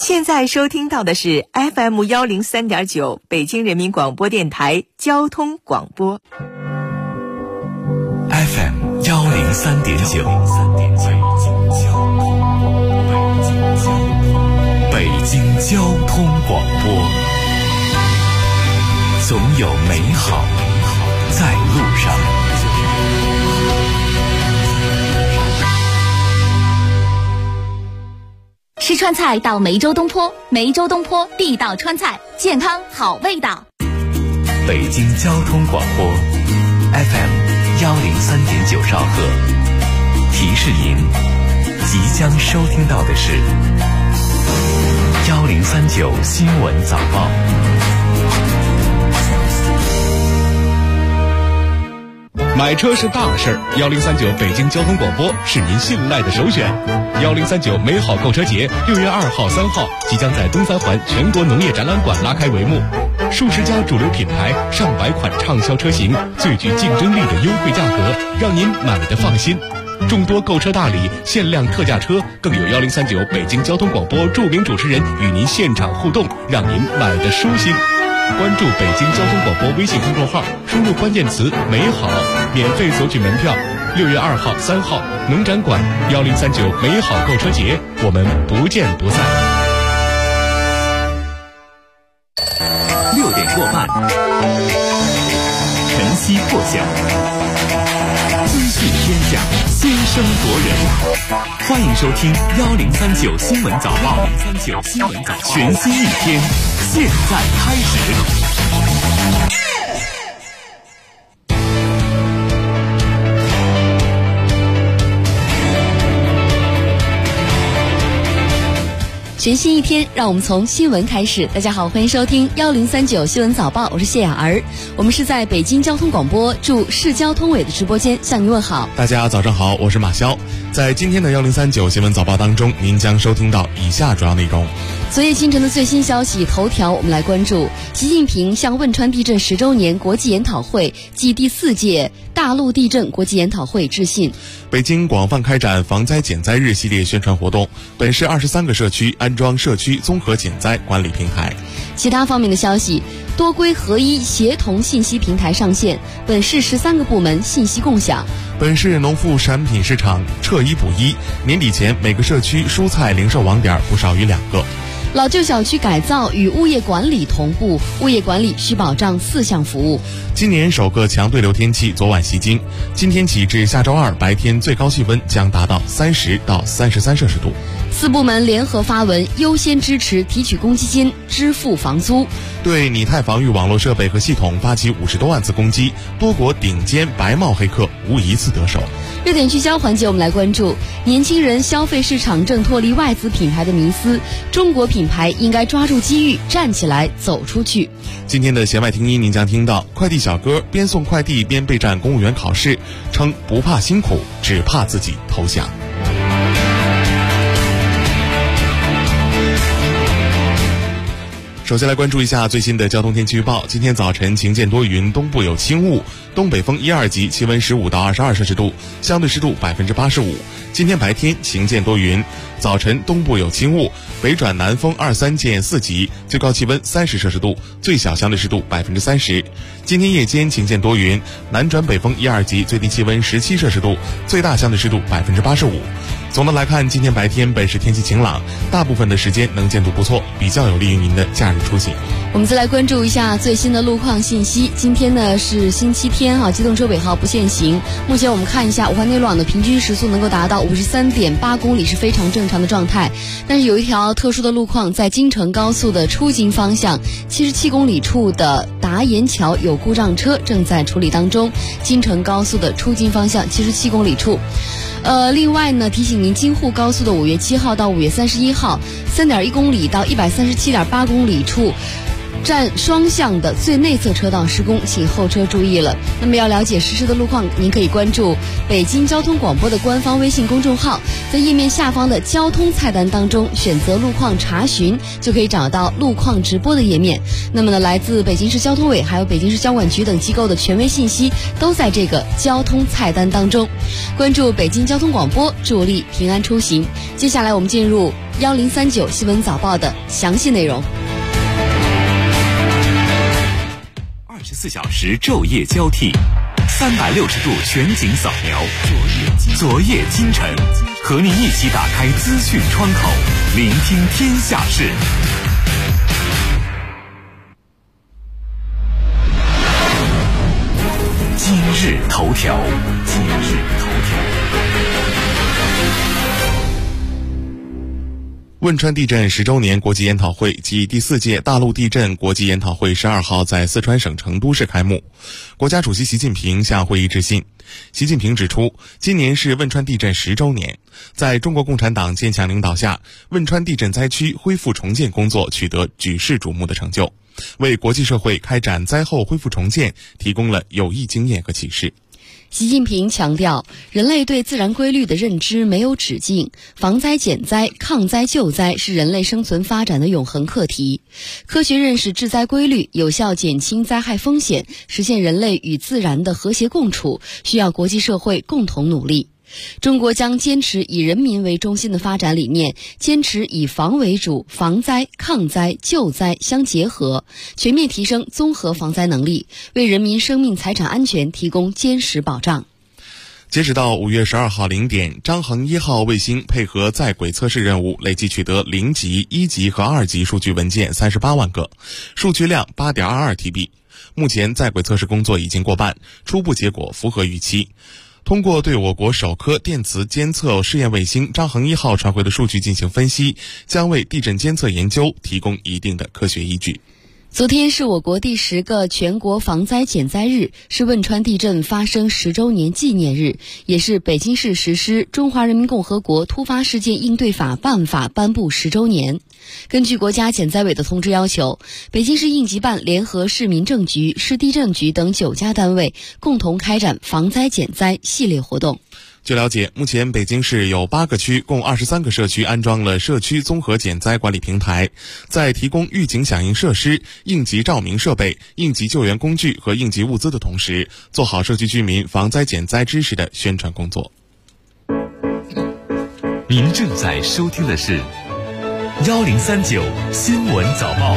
现在收听到的是 FM103.9 北京人民广播电台交通广播。 FM103.9 北京交通广播，总有美好在路上。 吃川菜到梅州东坡，梅州东坡地道川菜，健康好味道。 北京交通广播 FM103.9 兆赫，提示您即将收听到的是1039新闻早报。 买车是大事儿，1039北京交通广播是您信赖的首选。1039美好购车节6月2号、3号即将在东三环全国农业展览馆拉开帷幕，数十家主流品牌、上百款畅销车型，最具竞争力的优惠价格，让您买得放心。众多购车大礼、限量特价车，更有1039北京交通广播著名主持人与您现场互动，让您买得舒心。关注北京交通广播微信公众号，输入关键词美好，免费索取门票。6月2号、3号农展馆1039美好购车节，我们不见不散。 6点过半，晨曦破晓，资讯天下，先声夺人。欢迎收听1039新闻早报，全新一天，现在开始。 全新一天，让我们从新闻开始。大家好，欢迎收听1039新闻早报，我是谢雅儿。我们是在北京交通广播驻市交通委的直播间向您问好。 大家早上好，我是马潇。在今天的1039新闻早报当中，您将收听到以下主要内容。 昨夜清晨的最新消息头条，我们来关注习近平向汶川地震10周年国际研讨会暨第4届大陆地震国际研讨会致信。 北京广泛开展防灾减灾日系列宣传活动，本市23个社区安装社区综合减灾管理平台。 其他方面的消息，多规合一协同信息平台上线，本市13个部门信息共享。 本市农副产品市场撤一补一，年底前每个社区蔬菜零售网点不少于2个。 老旧小区改造与物业管理同步，物业管理需保障4项服务。 今年首个强对流天气昨晚袭京，今天起至下周2白天最高气温将达到30到33摄氏度。 4部门联合发文，优先支持提取公积金，支付房租。 对拟态防御网络设备和系统发起50多万次攻击，多国顶尖白帽黑客无一次得手。 热点聚焦环节，我们来关注年轻人消费市场正脱离外资品牌的迷思，中国品牌应该抓住机遇，站起来走出去。 今天的弦外听音，您将听到快递小哥边送快递边备战公务员考试，称不怕辛苦，只怕自己投降。首先来关注一下最新的交通天气预报。今天早晨晴间多云，东部有轻雾，东北风1、2级，气温15到22摄氏度，相对湿度85%。今天白天晴间多云，早晨东部有轻雾，北转南风2、3见4级，最高气温30摄氏度，最小相对湿度30%。今天夜间晴间多云，南转北风1、2级，最低气温17摄氏度，最大相对湿度85%。总的来看，今天白天本市天气晴朗，大部分的时间能见度不错，比较有利于您的假日出行。 我们再来关注一下最新的路况信息。今天呢是星期天机动车尾号不限行。目前我们看一下五环内陆网的平均时速能够达到53.8公里，是非常正常的状态。但是有一条特殊的路况，在京承高速的出京方向77公里处的达岩桥有故障车正在处理当中。京承高速的出京方向77公里处。另外呢，提醒您，京沪高速的5月7号到5月31号，3.1公里到137.8公里处， 占双向的最内侧车道施工，请后车注意了。那么要了解实时的路况，您可以关注北京交通广播的官方微信公众号，在页面下方的交通菜单当中选择路况查询，就可以找到路况直播的页面。那么呢，来自北京市交通委还有北京市交管局等机构的权威信息都在这个交通菜单当中。关注北京交通广播，助力平安出行。接下来我们进入1039新闻早报的详细内容。 24小时昼夜交替，360度全景扫描，昨夜今晨，和您一起打开资讯窗口，聆听天下事。今日头条。 汶川地震10周年国际研讨会暨第4届大陆地震国际研讨会12号在四川省成都市开幕。国家主席习近平向会议致信。习近平指出，今年是汶川地震10周年，在中国共产党坚强领导下，汶川地震灾区恢复重建工作取得举世瞩目的成就，为国际社会开展灾后恢复重建提供了有益经验和启示。 习近平强调，人类对自然规律的认知没有止境，防灾减灾、抗灾救灾是人类生存发展的永恒课题。科学认识治灾规律，有效减轻灾害风险，实现人类与自然的和谐共处，需要国际社会共同努力。中国将坚持以人民为中心的发展理念，坚持以防为主，防灾、抗灾、救灾相结合，全面提升综合防灾能力，为人民生命财产安全提供坚实保障。 截止到5月12号0点，张衡1号卫星配合在轨测试任务，累计取得0级、1级和2级数据文件38万个，数据量 8.22 TB。目前在轨测试工作已经过半，初步结果符合预期。通过对我国首颗电磁监测试验卫星张衡1号传回的数据进行分析，将为地震监测研究提供一定的科学依据。 昨天是我国第10个全国防灾减灾日，是汶川地震发生10周年纪念日，也是北京市实施《中华人民共和国突发事件应对法》办法颁布10周年。根据国家减灾委的通知要求，北京市应急办联合市民政局、市地震局等9家单位共同开展防灾减灾系列活动。 据了解，目前北京市有8个区共23个社区安装了社区综合减灾管理平台，在提供预警响应设施、应急照明设备、应急救援工具和应急物资的同时，做好社区居民防灾减灾知识的宣传工作。 您正在收听的是1039新闻早报。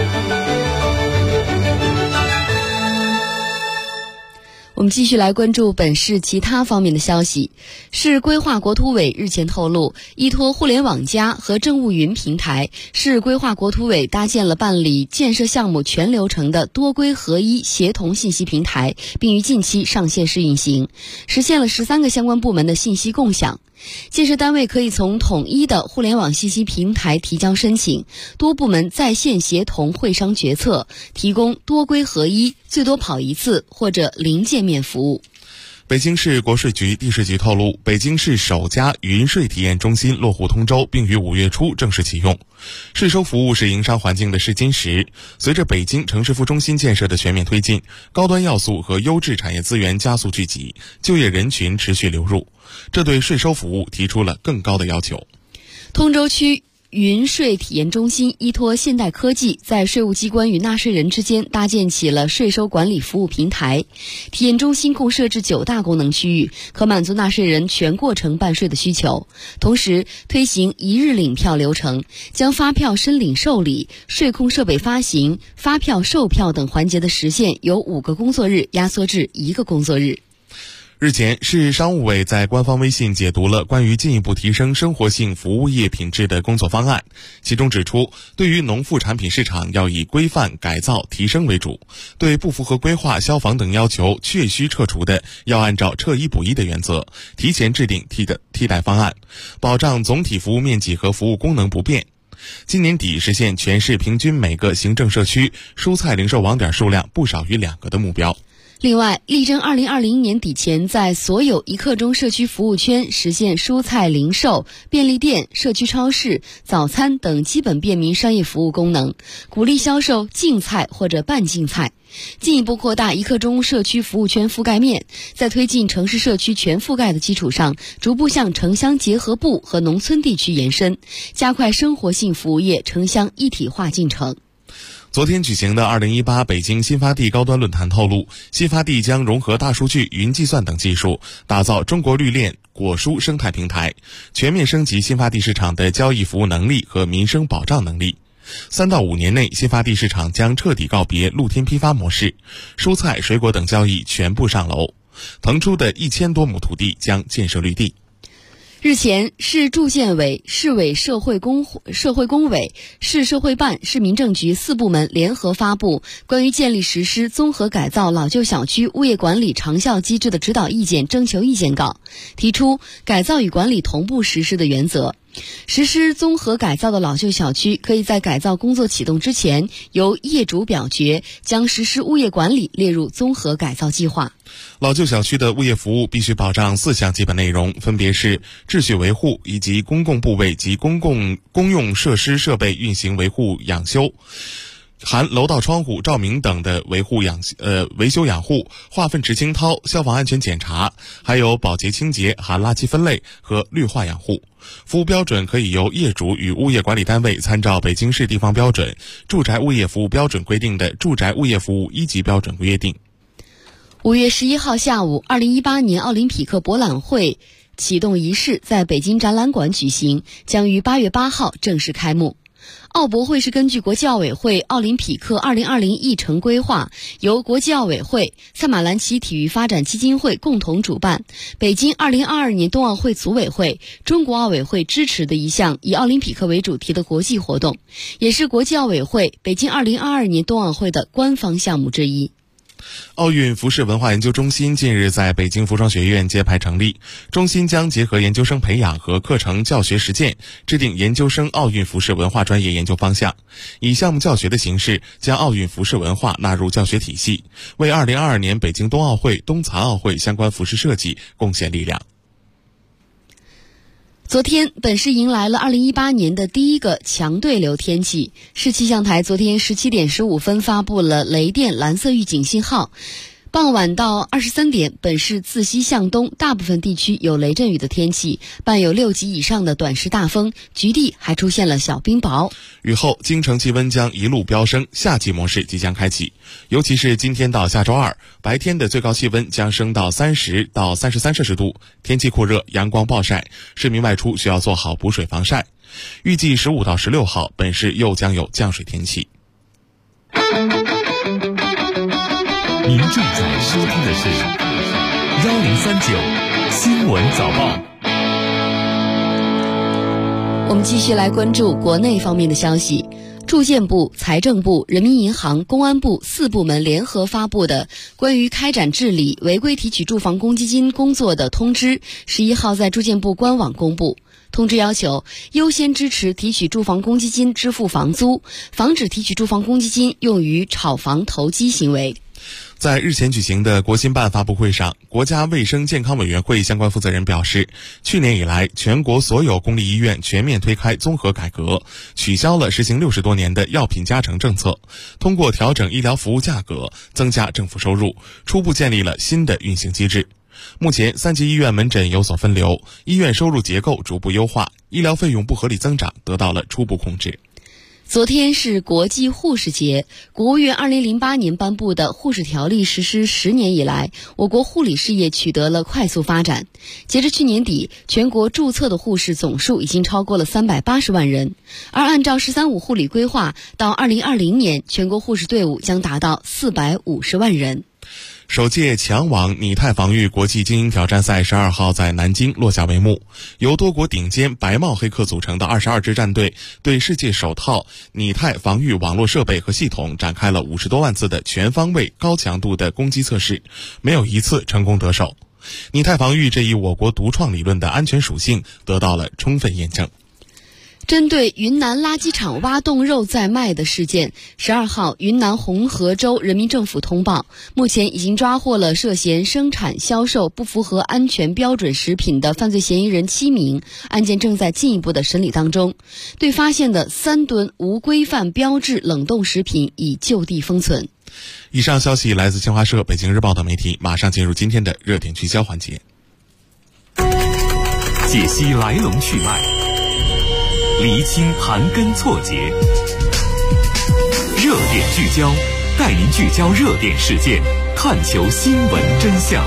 我们继续来关注本市其他方面的消息。市规划国土委日前透露，依托互联网+和政务云平台，市规划国土委搭建了办理建设项目全流程的多规合一协同信息平台，并于近期上线试运行，实现了13个相关部门的信息共享。建设单位可以从统一的互联网信息平台提交申请，多部门在线协同会商决策，提供多规合一、最多跑一次或者零界面服务。 北京市国税局地税局透露，北京市首家云税体验中心落户通州，并于5月初正式启用。税收服务是营商环境的试金石，随着北京城市副中心建设的全面推进，高端要素和优质产业资源加速聚集，就业人群持续流入，这对税收服务提出了更高的要求。 通州区云税体验中心依托现代科技，在税务机关与纳税人之间搭建起了税收管理服务平台。体验中心共设置9大功能区域，可满足纳税人全过程办税的需求。同时推行一日领票流程，将发票申领受理、税控设备发行、发票售票等环节的实现由5个工作日压缩至1个工作日。 日前，市商务委在官方微信解读了关于进一步提升生活性服务业品质的工作方案，其中指出，对于农副产品市场要以规范、改造、提升为主，对不符合规划、消防等要求确需撤除的，要按照撤一补一的原则，提前制定替代方案，保障总体服务面积和服务功能不变。 今年底实现全市平均每个行政社区蔬菜零售网点数量不少于2个的目标。 另外，力争2020年底前在所有一刻钟社区服务圈实现蔬菜零售、便利店、社区超市、早餐等基本便民商业服务功能，鼓励销售净菜或者半净菜，进一步扩大一刻钟社区服务圈覆盖面，在推进城市社区全覆盖的基础上，逐步向城乡结合部和农村地区延伸，加快生活性服务业城乡一体化进程。 昨天举行的2018北京新发地高端论坛透露，新发地将融合大数据、云计算等技术，打造中国绿链果蔬生态平台，全面升级新发地市场的交易服务能力和民生保障能力。3到5年内，新发地市场将彻底告别露天批发模式，蔬菜、水果等交易全部上楼。腾出的1000多亩土地将建设绿地。 日前，市住建委、市委社会工委、市社会办、市民政局4部门联合发布关于建立实施综合改造老旧小区物业管理长效机制的指导意见征求意见稿，提出改造与管理同步实施的原则。实施综合改造的老旧小区，可以在改造工作启动之前，由业主表决将实施物业管理列入综合改造计划。 老旧小区的物业服务必须保障4项基本内容，分别是秩序维护以及公共部位及公用设施设备运行维护养修，含楼道窗户、照明等的维修养护，化粪池清掏、消防安全检查，还有保洁清洁、含垃圾分类和绿化养护。服务标准可以由业主与物业管理单位参照北京市地方标准、住宅物业服务标准规定的住宅物业服务1级标准约定。 5月11号下午，2018年奥林匹克博览会启动仪式在北京展览馆举行，将于8月8号正式开幕。奥博会是根据国际奥委会奥林匹克2020议程规划，由国际奥委会、萨马兰奇体育发展基金会共同主办，北京2022年冬奥会组委会、中国奥委会支持的一项以奥林匹克为主题的国际活动，也是国际奥委会北京2022年冬奥会的官方项目之一。 奥运服饰文化研究中心近日在北京服装学院揭牌成立，中心将结合研究生培养和课程教学实践，制定研究生奥运服饰文化专业研究方向，以项目教学的形式将奥运服饰文化纳入教学体系，为2022年北京冬奥会、冬残奥会相关服饰设计贡献力量。 昨天，本市迎来了2018年的第一个强对流天气。市气象台昨天17点15分发布了雷电蓝色预警信号。傍晚到23点，本市自西向东大部分地区有雷阵雨的天气，伴有6级以上的短时大风，局地还出现了小冰雹。 雨后，京城气温将一路飙升，夏季模式即将开启。尤其是今天到下周2，白天的最高气温将升到30到33摄氏度，天气酷热，阳光暴晒，市民外出需要做好补水防晒。预计15到16号，本市又将有降水天气。 您正在收听的是1039新闻早报。 我们继续来关注国内方面的消息。住建部、财政部、人民银行、公安部4部门联合发布的关于开展治理违规提取住房公积金工作的通知，11号在住建部官网公布。通知要求优先支持提取住房公积金支付房租，防止提取住房公积金用于炒房投机行为。 在日前举行的国新办发布会上，国家卫生健康委员会相关负责人表示，去年以来，全国所有公立医院全面推开综合改革，取消了实行60多年的药品加成政策，通过调整医疗服务价格，增加政府收入，初步建立了新的运行机制。目前3级医院门诊有所分流，医院收入结构逐步优化，医疗费用不合理增长得到了初步控制。 昨天是国际护士节，国务院2008年颁布的护士条例实施10年以来，我国护理事业取得了快速发展。截至去年底，全国注册的护士总数已经超过了380万人，而按照“13-5”护理规划，到2020年，全国护士队伍将达到450万人。 首届强网拟态防御国际精英挑战赛12号在南京落下帷幕，由多国顶尖白帽黑客组成的22支战队对世界首套拟态防御网络设备和系统展开了50多万次的全方位高强度的攻击测试，没有一次成功得手。拟态防御这一我国独创理论的安全属性得到了充分验证。 针对云南垃圾场挖洞肉在卖的事件，12号，云南红河州人民政府通报，目前已经抓获了涉嫌生产销售不符合安全标准食品的犯罪嫌疑人7名，案件正在进一步的审理当中。对发现的3吨无规范标志冷冻食品已就地封存。 以上消息来自新华社、北京日报等媒体，马上进入今天的热点聚焦环节， 解析来龙去脉，厘清盘根错节，热点聚焦，带您聚焦热点事件，探求新闻真相。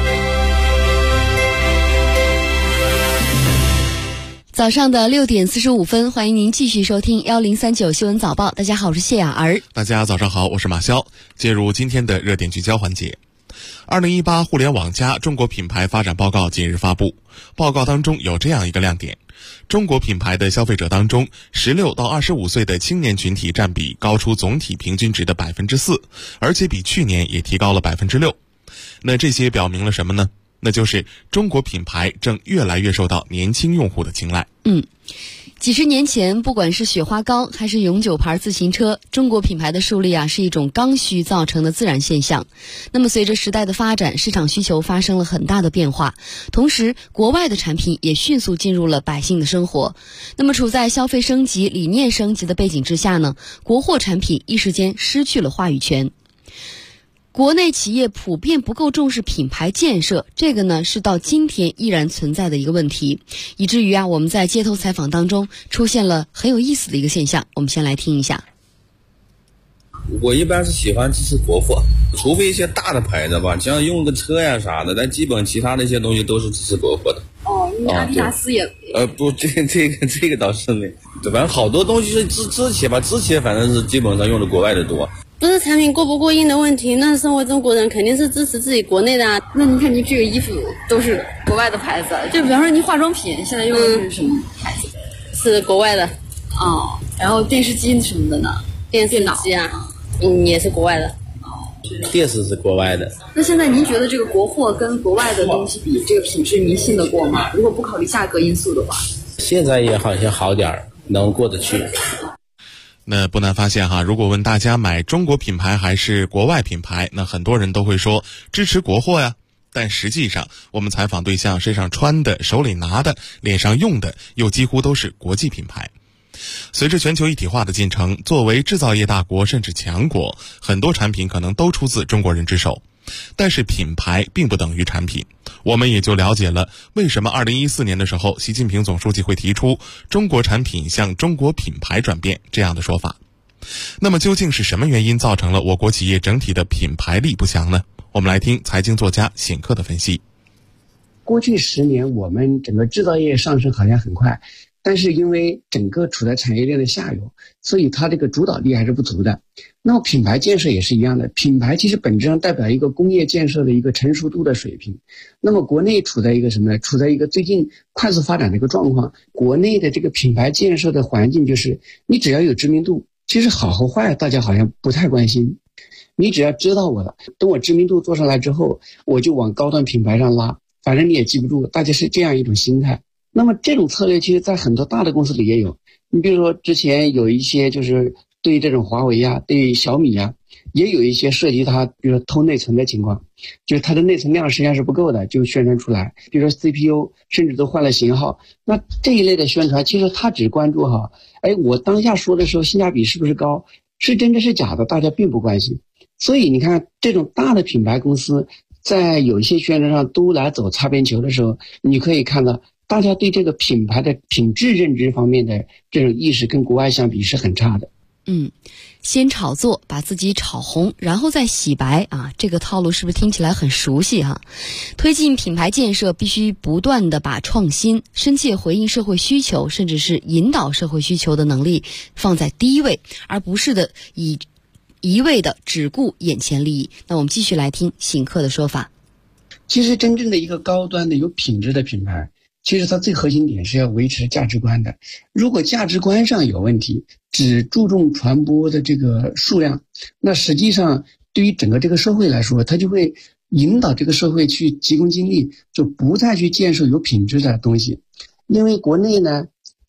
早上的6点45分，欢迎您继续收听1039新闻早报。大家好，我是谢雅儿。 大家早上好，我是马潇。进入今天的热点聚焦环节。2018互联网加中国品牌发展报告近日发布，报告当中有这样一个亮点：中国品牌的消费者当中，16到25岁的青年群体占比高出总体平均值的4%，而且比去年也提高了6%。那这些表明了什么呢？那就是中国品牌正越来越受到年轻用户的青睐。 几十年前，不管是雪花膏还是永久牌自行车，中国品牌的树立是一种刚需造成的自然现象。那么随着时代的发展，市场需求发生了很大的变化，同时国外的产品也迅速进入了百姓的生活。那么处在消费升级、理念升级的背景之下呢，国货产品一时间失去了话语权。国内企业普遍不够重视品牌建设，这个呢是到今天依然存在的一个问题，以至于我们在街头采访当中出现了很有意思的一个现象。我们先来听一下。 我一般是喜欢支持国货，除非一些大的牌子吧，像用个车呀啥的，但基本其他的一些东西都是支持国货的。 因为阿迪达斯也不，这个倒是没，反正好多东西是之前反正是基本上用的国外的多。 不是产品过不过硬的问题，那生活中国人肯定是支持自己国内的啊。 那您看您这个衣服都是国外的牌子，就比方说您化妆品现在用的是什么牌子？ 是国外的。 然后电视机什么的呢？ 电视机也是国外的。 电视是国外的。 那现在您觉得这个国货跟国外的东西比，这个品质您信得过吗？如果不考虑价格因素的话， 现在也好像好点儿，能过得去。 那不难发现如果问大家买中国品牌还是国外品牌，那很多人都会说支持国货呀。但实际上，我们采访对象身上穿的、手里拿的、脸上用的，又几乎都是国际品牌。随着全球一体化的进程，作为制造业大国甚至强国，很多产品可能都出自中国人之手。但是品牌并不等于产品，我们也就了解了为什么2014年的时候，习近平总书记会提出中国产品向中国品牌转变这样的说法。那么究竟是什么原因造成了我国企业整体的品牌力不强呢？我们来听财经作家显克的分析。 过去10年，我们整个制造业上升好像很快，但是因为整个处在产业链的下游，所以它这个主导力还是不足的。那么品牌建设也是一样的，品牌其实本质上代表一个工业建设的一个成熟度的水平。那么国内处在一个什么呢？处在一个最近快速发展的一个状况。国内的这个品牌建设的环境就是，你只要有知名度，其实好和坏大家好像不太关心。你只要知道我了，等我知名度做上来之后，我就往高端品牌上拉，反正你也记不住，大家是这样一种心态。那么这种策略其实在很多大的公司里也有。你比如说之前有一些就是对这种华为对小米也有一些涉及它比如说偷内存的情况，就是它的内存量实际上是不够的，就宣传出来，比如说 CPU 甚至都换了型号。那这一类的宣传其实它只关注我当下说的时候性价比是不是高，是真的是假的大家并不关心。所以你看这种大的品牌公司在有一些宣传上都来走擦边球的时候，你可以看到大家对这个品牌的品质认知方面的这种意识跟国外相比是很差的。 先炒作，把自己炒红，然后再洗白这个套路是不是听起来很熟悉推进品牌建设必须不断的把创新、深切回应社会需求，甚至是引导社会需求的能力放在第一位，而不是一味的只顾眼前利益。那我们继续来听醒客的说法。 其实真正的一个高端的有品质的品牌，其实它最核心点是要维持价值观的。如果价值观上有问题，只注重传播的这个数量，那实际上对于整个这个社会来说，它就会引导这个社会去急功近利，就不再去建设有品质的东西。因为国内呢，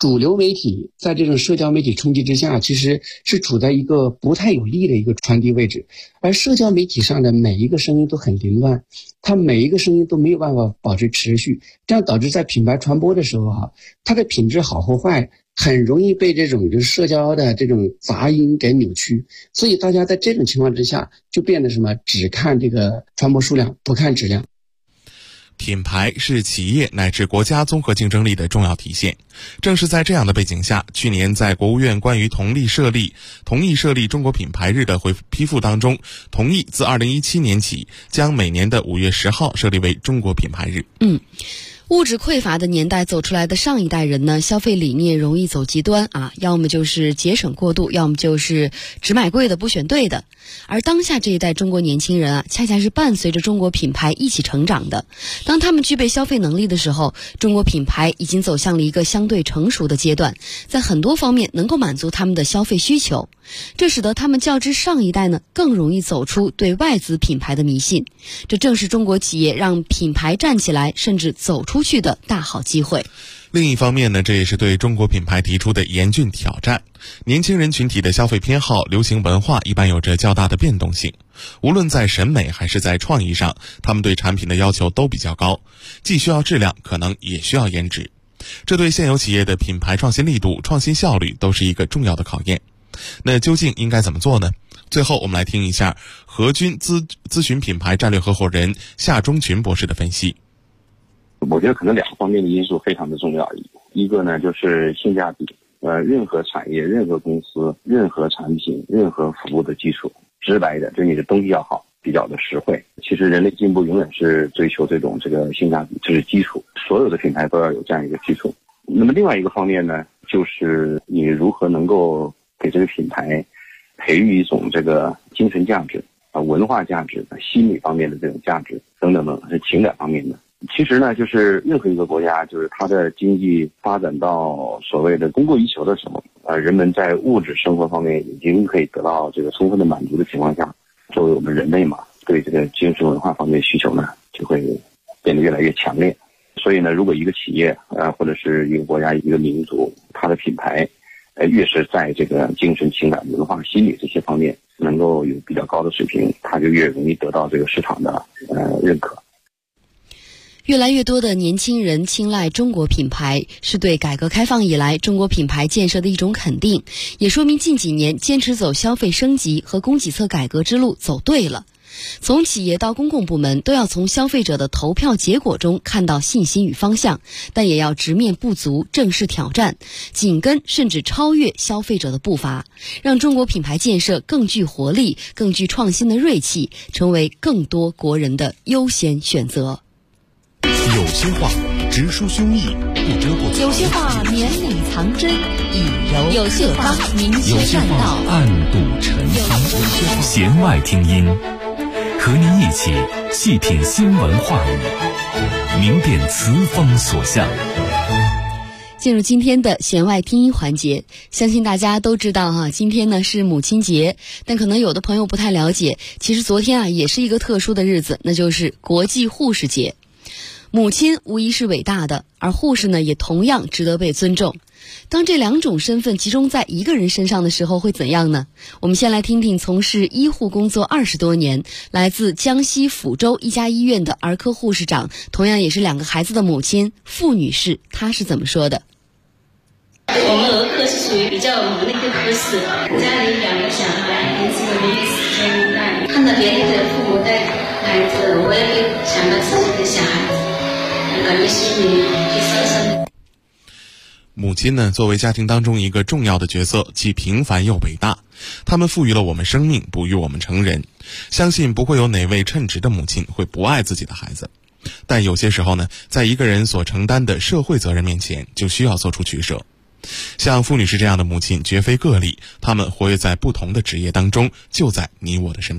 主流媒体在这种社交媒体冲击之下，其实是处在一个不太有利的一个传递位置，而社交媒体上的每一个声音都很凌乱，它每一个声音都没有办法保持持续，这样导致在品牌传播的时候它的品质好或坏很容易被这种就是社交的这种杂音给扭曲，所以大家在这种情况之下就变得什么只看这个传播数量，不看质量。 品牌是企业乃至国家综合竞争力的重要体现。正是在这样的背景下，去年在国务院关于同意设立中国品牌日的批复当中，同意自2017年起将每年的5月10号设立为中国品牌日。 物质匮乏的年代走出来的上一代人呢，消费理念容易走极端要么就是节省过度，要么就是只买贵的不选对的。而当下这一代中国年轻人恰恰是伴随着中国品牌一起成长的。当他们具备消费能力的时候，中国品牌已经走向了一个相对成熟的阶段，在很多方面能够满足他们的消费需求。这使得他们较之上一代呢，更容易走出对外资品牌的迷信。这正是中国企业让品牌站起来甚至走出去的大好机会。 另一方面呢，这也是对中国品牌提出的严峻挑战。年轻人群体的消费偏好、流行文化一般有着较大的变动性，无论在审美还是在创意上，他们对产品的要求都比较高，既需要质量，可能也需要颜值。这对现有企业的品牌创新力度、创新效率都是一个重要的考验。那究竟应该怎么做呢？最后我们来听一下和君咨询品牌战略合伙人夏中群博士的分析。 我觉得可能两个方面的因素非常的重要，一个呢就是性价比，任何产业、任何公司、任何产品、任何服务的基础，直白的就是你的东西要好，比较的实惠。其实人类进步永远是追求这种性价比，这是基础，所有的品牌都要有这样一个基础。那么另外一个方面呢，就是你如何能够给这个品牌培育一种精神价值、文化价值、心理方面的这种价值等等等，是情感方面的。其实呢，就是任何一个国家，就是它的经济发展到所谓的供过于求的时候，人们在物质生活方面已经可以得到充分的满足的情况下，作为我们人类嘛，对精神文化方面的需求呢，就会变得越来越强烈。所以呢，如果一个企业或者是一个国家、一个民族，它的品牌越是在精神、情感、文化、心理这些方面能够有比较高的水平，它就越容易得到市场的认可。 越来越多的年轻人青睐中国品牌，是对改革开放以来中国品牌建设的一种肯定，也说明近几年坚持走消费升级和供给侧改革之路走对了。从企业到公共部门，都要从消费者的投票结果中看到信心与方向，但也要直面不足，正视挑战，紧跟甚至超越消费者的步伐，让中国品牌建设更具活力、更具创新的锐气，成为更多国人的优先选择。 有些话直抒胸臆，不遮过； 有些话绵里藏针，以柔；有些话明有些宣道， 暗度陈仓。弦外听音，和您一起细品新闻话语，明辨词风所向。 进入今天的弦外听音环节，相信大家都知道今天呢是母亲节，但可能有的朋友不太了解，其实昨天也是一个特殊的日子，那就是国际护士节。母亲无疑是伟大的，而护士呢也同样值得被尊重。当这两种身份集中在一个人身上的时候会怎样呢？我们先来听听从事医护工作20多年，来自江西抚州一家医院的儿科护士长，同样也是2个孩子的母亲傅女士，她是怎么说的？ 我们儿科是属于比较忙的一个科室，家里2个小孩，孩子的名字相带，看到别人的父母带孩子，我也会想到自己的小孩子，感觉心里就酸酸的。 母亲呢，作为家庭当中一个重要的角色，既平凡又伟大。他们赋予了我们生命，哺育我们成人。相信不会有哪位称职的母亲会不爱自己的孩子。但有些时候呢，在一个人所承担的社会责任面前，就需要做出取舍。像傅女士这样的母亲绝非个例，她们活跃在不同的职业当中，就在你我的身边。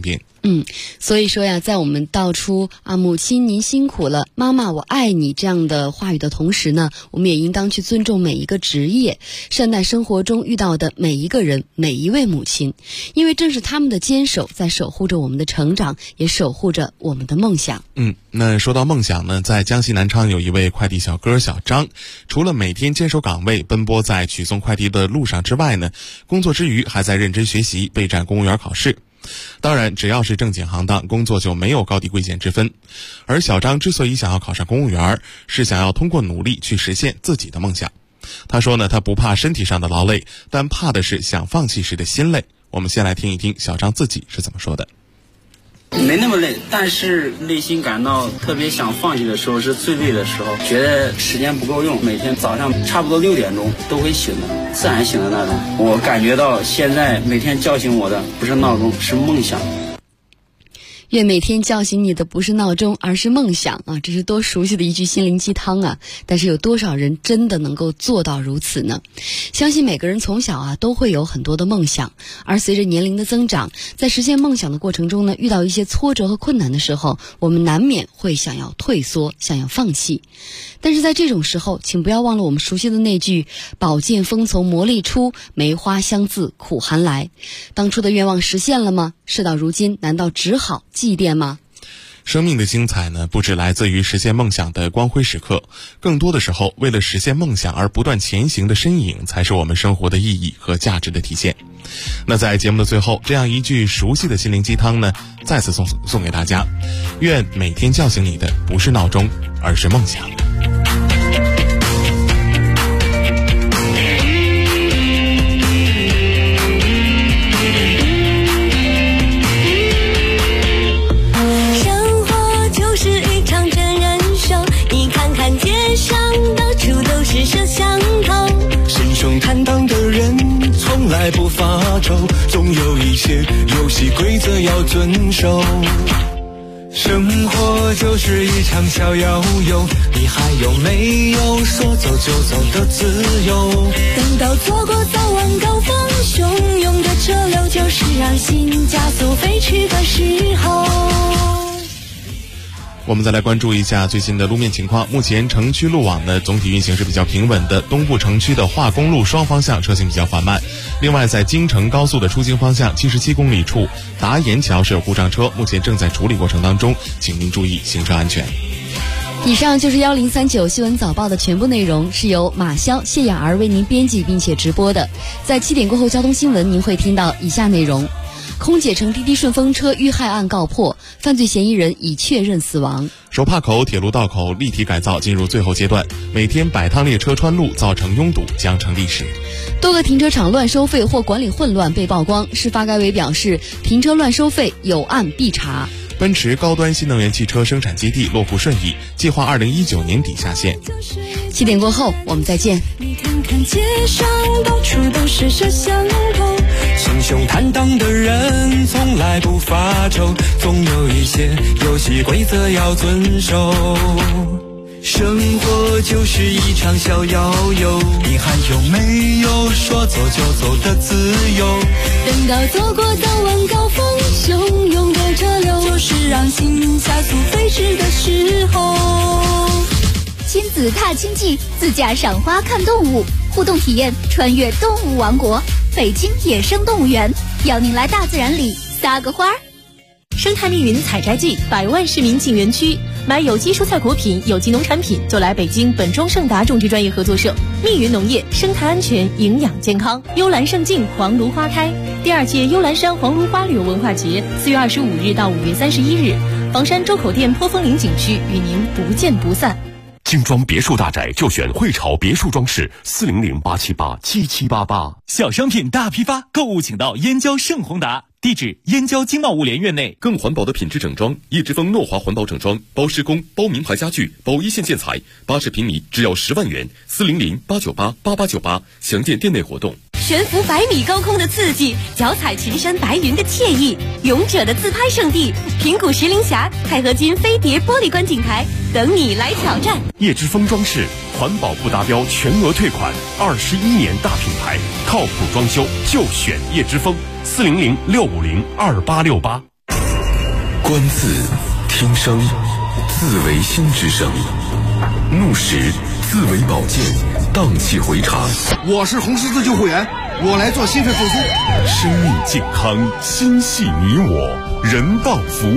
所以说呀，在我们道出母亲您辛苦了，妈妈我爱你这样的话语的同时呢，我们也应当去尊重每一个职业，善待生活中遇到的每一个人，每一位母亲，因为正是他们的坚守在守护着我们的成长，也守护着我们的梦想。 那说到梦想呢，在江西南昌有一位快递小哥小张，除了每天坚守岗位奔波在取送快递的路上之外呢，工作之余还在认真学习备战公务员考试。当然只要是正经行当，工作就没有高低贵贱之分。而小张之所以想要考上公务员，是想要通过努力去实现自己的梦想。他说呢，他不怕身体上的劳累，但怕的是想放弃时的心累。我们先来听一听小张自己是怎么说的。 没那么累，但是内心感到特别想放弃的时候是最累的时候，觉得时间不够用，每天早上差不多6点钟都会醒的，自然醒的那种。我感觉到现在每天叫醒我的不是闹钟，是梦想。 愿每天叫醒你的不是闹钟，而是梦想啊！这是多熟悉的一句心灵鸡汤啊！但是有多少人真的能够做到如此呢？相信每个人从小都会有很多的梦想，而随着年龄的增长，在实现梦想的过程中呢，遇到一些挫折和困难的时候，我们难免会想要退缩，想要放弃。但是在这种时候，请不要忘了我们熟悉的那句宝剑锋从磨砺出，梅花香自苦寒来。当初的愿望实现了吗？事到如今，难道只好祭奠吗？ 生命的精彩呢，不只来自于实现梦想的光辉时刻，更多的时候，为了实现梦想而不断前行的身影，才是我们生活的意义和价值的体现。那在节目的最后，这样一句熟悉的心灵鸡汤呢，再次送给大家：愿每天叫醒你的不是闹钟，而是梦想。 坦荡的人从来不发愁，总有一些游戏规则要遵守。生活就是一场小摇游，你还有没有说走就走的自由？ 等到错过早晚高峰，汹涌的车流就是让心加速飞驰的时候。 我们再来关注一下最新的路面情况。目前城区路网呢总体运行是比较平稳的，东部城区的化工路双方向车行比较缓慢。另外在京承高速的出京方向77公里处达岩桥是有故障车，目前正在处理过程当中，请您注意行车安全。 以上就是1039新闻早报的全部内容，是由马潇、谢雅儿为您编辑并且直播的。在7点过后交通新闻您会听到以下内容：空姐乘滴滴顺风车遇害案告破，犯罪嫌疑人已确认死亡。 手帕口铁路道口立体改造进入最后阶段，每天100趟列车穿路造成拥堵将成历史。 多个停车场乱收费或管理混乱被曝光，市发改委表示，停车乱收费有案必查。 奔驰高端新能源汽车生产基地落户顺义，计划2019年底下线。 7点过后我们再见。 你看看街上到处都是摄像头， 心胸坦荡的人从来不发愁，总有一些游戏规则要遵守。生活就是一场小摇游，你还有没有说走就走的自由？ 等到走过早晚高峰，汹涌的车流就是让心加速飞驰的时候。 亲子踏青记，自驾赏花看动物，互动体验穿越动物王国，北京野生动物园，邀您来大自然里撒个花儿。 生态密云采摘季，100万市民进园区，买有机蔬菜果品、有机农产品就来北京本庄盛达种植专业合作社。密云农业，生态安全，营养健康。幽兰胜境黄芦花开，第2届幽兰山黄芦花旅游文化节4月25日到5月31日，房山周口店坡枫林景区与您不见不散。 精装别墅大宅就选汇潮别墅装饰，400-878-7788。 小商品大批发，购物请到燕郊盛宏达，地址燕郊经贸物联院内。 更环保的品质整装，叶之峰诺华环保整装，包施工、包名牌家具、包一线建材，80平米只要10万元，400-898-8898，详见店内活动。 悬浮100米高空的刺激，脚踩群山白云的惬意，勇者的自拍圣地平谷石林峡钛合金飞碟玻璃观景台，等你来挑战。 叶之峰装饰，环保不达标全额退款，21年大品牌，靠谱装修就选叶之峰，400-650-2868。 观字，听声，字为心之声。怒时，字为宝剑，荡气回肠。 我是红十字救护员，我来做心肺复苏。 生命健康，心系你我，人道服务。